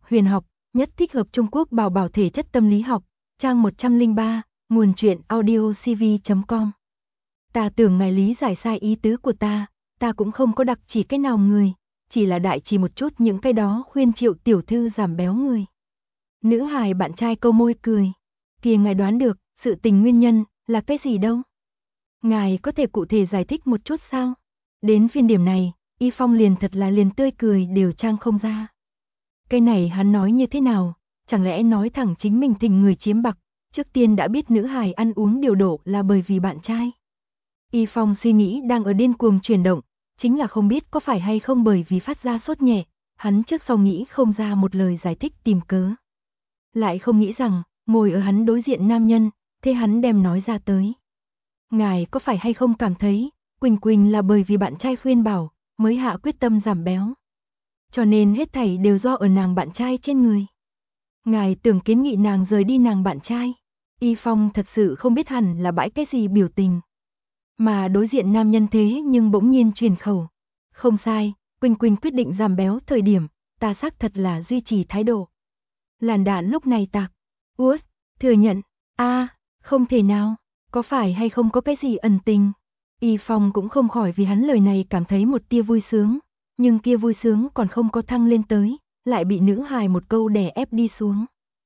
huyền học, nhất thích hợp Trung Quốc bảo bảo thể chất tâm lý học, trang 103, nguồn truyện audiocv.com. Ta tưởng ngài lý giải sai ý tứ của ta cũng không có đặc chỉ cái nào người, chỉ là đại chỉ một chút những cái đó khuyên Triệu tiểu thư giảm béo người. Nữ hài bạn trai câu môi cười. Kìa ngài đoán được, sự tình nguyên nhân là cái gì đâu? Ngài có thể cụ thể giải thích một chút sao? Đến phiên điểm này, Y Phong liền thật là liền tươi cười đều trang không ra. Cái này hắn nói như thế nào? Chẳng lẽ nói thẳng chính mình thỉnh người chiếm bạc, trước tiên đã biết nữ hài ăn uống điều độ là bởi vì bạn trai? Y Phong suy nghĩ đang ở điên cuồng chuyển động, chính là không biết có phải hay không bởi vì phát ra sốt nhẹ, hắn trước sau nghĩ không ra một lời giải thích tìm cớ. Lại không nghĩ rằng, ngồi ở hắn đối diện nam nhân, thế hắn đem nói ra tới. Ngài có phải hay không cảm thấy, Quỳnh Quỳnh là bởi vì bạn trai khuyên bảo, mới hạ quyết tâm giảm béo. Cho nên hết thảy đều do ở nàng bạn trai trên người. Ngài tưởng kiến nghị nàng rời đi nàng bạn trai. Y Phong thật sự không biết hẳn là bãi cái gì biểu tình. Mà đối diện nam nhân thế nhưng bỗng nhiên truyền khẩu. Không sai, Quỳnh Quỳnh quyết định giảm béo thời điểm, ta xác thật là duy trì thái độ. Làn đạn lúc này tạc. Út, thừa nhận, không thể nào, có phải hay không có cái gì ẩn tình. Y Phong cũng không khỏi vì hắn lời này cảm thấy một tia vui sướng, nhưng kia vui sướng còn không có thăng lên tới, lại bị nữ hài một câu đè ép đi xuống.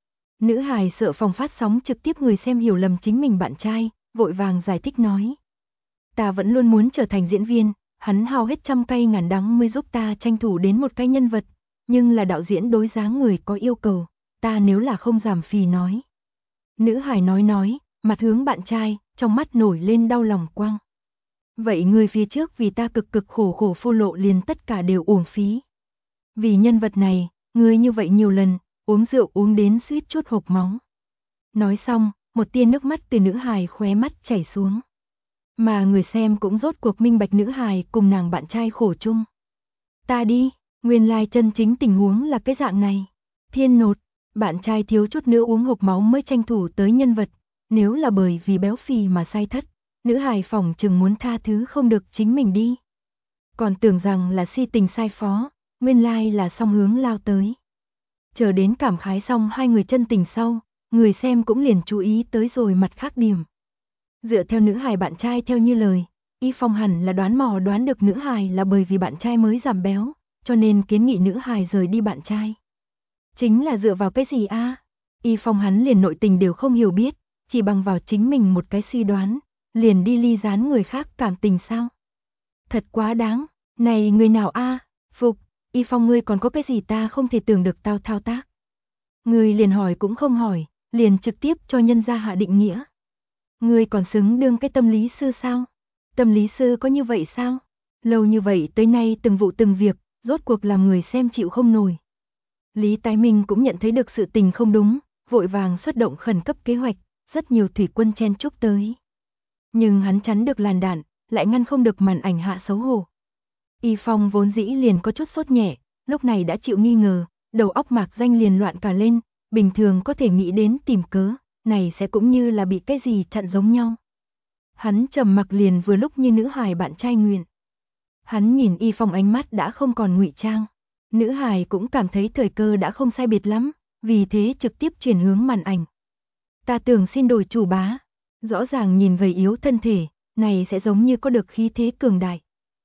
Nữ hài sợ phòng phát sóng trực tiếp người xem hiểu lầm chính mình bạn trai, vội vàng giải thích nói. Ta vẫn luôn muốn trở thành diễn viên, hắn hao hết trăm cây ngàn đắng mới giúp ta tranh thủ đến một cái nhân vật, nhưng là đạo diễn đối giá người có yêu cầu, ta nếu là không giảm phì nói. Nữ hài nói, mặt hướng bạn trai, trong mắt nổi lên đau lòng quang. Vậy người phía trước vì ta cực cực khổ phô lộ liền tất cả đều uổng phí. Vì nhân vật này, người như vậy nhiều lần, uống rượu uống đến suýt chút hộc máu. Nói xong, một tia nước mắt từ nữ hài khóe mắt chảy xuống. Mà người xem cũng rốt cuộc minh bạch nữ hài cùng nàng bạn trai khổ chung. Ta đi, nguyên lai chân chính tình huống là cái dạng này. Thiên nột, bạn trai thiếu chút nữa uống hộc máu mới tranh thủ tới nhân vật, nếu là bởi vì béo phì mà sai thất, nữ hài phỏng chừng muốn tha thứ không được chính mình đi. Còn tưởng rằng là si tình sai phó, nguyên lai là song hướng lao tới. Chờ đến cảm khái xong hai người chân tình sau, người xem cũng liền chú ý tới rồi mặt khác điểm. Dựa theo nữ hài bạn trai theo như lời, Y Phong hẳn là đoán được nữ hài là bởi vì bạn trai mới giảm béo, cho nên kiến nghị nữ hài rời đi bạn trai. Chính là dựa vào cái gì Y Phong hắn liền nội tình đều không hiểu biết, chỉ bằng vào chính mình một cái suy đoán, liền đi ly gián người khác cảm tình sao? Thật quá đáng, này người nào Phục, Y Phong ngươi còn có cái gì ta không thể tưởng được tao thao tác. Ngươi liền hỏi cũng không hỏi, liền trực tiếp cho nhân gia hạ định nghĩa. Ngươi còn xứng đương cái tâm lý sư sao? Tâm lý sư có như vậy sao? Lâu như vậy tới nay từng vụ từng việc, rốt cuộc làm người xem chịu không nổi. Lý Tái Minh cũng nhận thấy được sự tình không đúng, vội vàng xuất động khẩn cấp kế hoạch, rất nhiều thủy quân chen chúc tới. Nhưng hắn chắn được làn đạn, lại ngăn không được màn ảnh hạ xấu hổ. Y Phong vốn dĩ liền có chút sốt nhẹ, lúc này đã chịu nghi ngờ, đầu óc mạc danh liền loạn cả lên, bình thường có thể nghĩ đến tìm cớ, này sẽ cũng như là bị cái gì chặn giống nhau. Hắn trầm mặc liền vừa lúc như nữ hài bạn trai nguyện. Hắn nhìn Y Phong ánh mắt đã không còn ngụy trang. Nữ hài cũng cảm thấy thời cơ đã không sai biệt lắm, vì thế trực tiếp chuyển hướng màn ảnh. Ta tưởng xin đổi chủ bá. Rõ ràng nhìn gầy yếu thân thể, này sẽ giống như có được khí thế cường đại.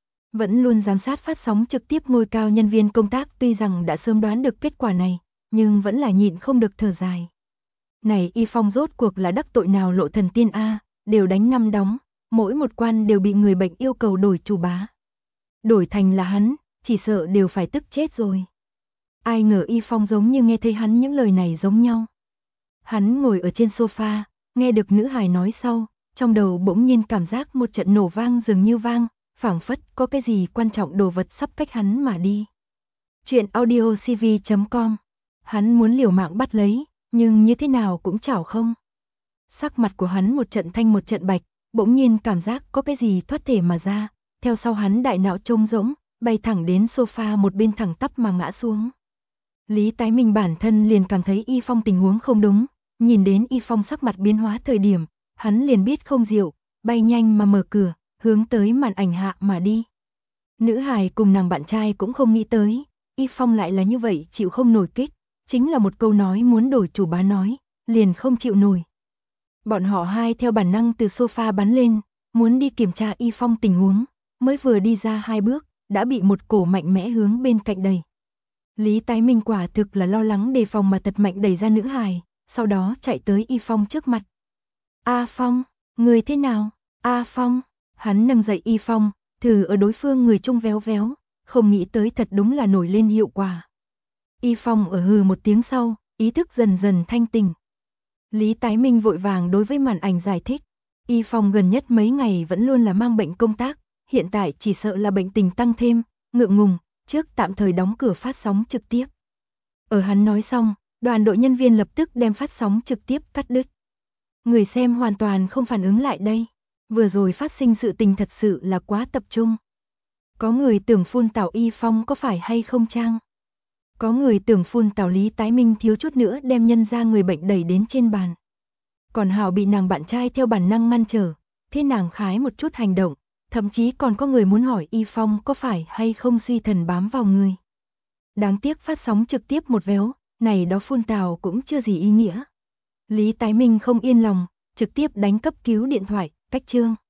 Vẫn luôn giám sát phát sóng trực tiếp ngôi cao nhân viên công tác tuy rằng đã sớm đoán được kết quả này, nhưng vẫn là nhịn không được thở dài. Này Y Phong rốt cuộc là đắc tội nào lộ thần tiên đều đánh năm đóng, mỗi một quan đều bị người bệnh yêu cầu đổi chủ bá. Đổi thành là hắn, chỉ sợ đều phải tức chết rồi. Ai ngờ Y Phong giống như nghe thấy hắn những lời này giống nhau. Hắn ngồi ở trên sofa, nghe được nữ hài nói sau, trong đầu bỗng nhiên cảm giác một trận nổ vang dường như vang, phảng phất có cái gì quan trọng đồ vật sắp cách hắn mà đi. Chuyện audiocv.com. Hắn muốn liều mạng bắt lấy, nhưng như thế nào cũng chảo không. Sắc mặt của hắn một trận thanh một trận bạch, bỗng nhiên cảm giác có cái gì thoát thể mà ra, theo sau hắn đại não trống rỗng, bay thẳng đến sofa một bên thẳng tắp mà ngã xuống. Lý Tái Minh bản thân liền cảm thấy Y Phong tình huống không đúng, nhìn đến Y Phong sắc mặt biến hóa thời điểm, hắn liền biết không diệu, bay nhanh mà mở cửa, hướng tới màn ảnh hạ mà đi. Nữ hài cùng nàng bạn trai cũng không nghĩ tới, Y Phong lại là như vậy chịu không nổi kích, chính là một câu nói muốn đổi chủ bá nói, liền không chịu nổi. Bọn họ hai theo bản năng từ sofa bắn lên, muốn đi kiểm tra Y Phong tình huống, mới vừa đi ra 2 bước, đã bị một cổ mạnh mẽ hướng bên cạnh đẩy. Lý Tái Minh quả thực là lo lắng đề phòng mà thật mạnh đẩy ra nữ hài, sau đó chạy tới Y Phong trước mặt. A Phong, người thế nào? A Phong, hắn nâng dậy Y Phong, thử ở đối phương người trung véo véo, không nghĩ tới thật đúng là nổi lên hiệu quả. Y Phong ở hừ một tiếng sau, ý thức dần dần thanh tỉnh. Lý Tái Minh vội vàng đối với màn ảnh giải thích. Y Phong gần nhất mấy ngày vẫn luôn là mang bệnh công tác, hiện tại chỉ sợ là bệnh tình tăng thêm, ngượng ngùng, trước tạm thời đóng cửa phát sóng trực tiếp. Ở hắn nói xong, đoàn đội nhân viên lập tức đem phát sóng trực tiếp cắt đứt. Người xem hoàn toàn không phản ứng lại đây. Vừa rồi phát sinh sự tình thật sự là quá tập trung. Có người tưởng phun tảo Y Phong có phải hay không trang. Có người tưởng phun tảo Lý Tái Minh thiếu chút nữa đem nhân ra người bệnh đẩy đến trên bàn. Còn Hảo bị nàng bạn trai theo bản năng ngăn trở, thế nàng khái một chút hành động, thậm chí còn có người muốn hỏi Y Phong có phải hay không suy thần bám vào người. Đáng tiếc phát sóng trực tiếp một véo, này đó phun tào cũng chưa gì ý nghĩa. Lý Tái Minh không yên lòng, trực tiếp đánh cấp cứu điện thoại, cách chương.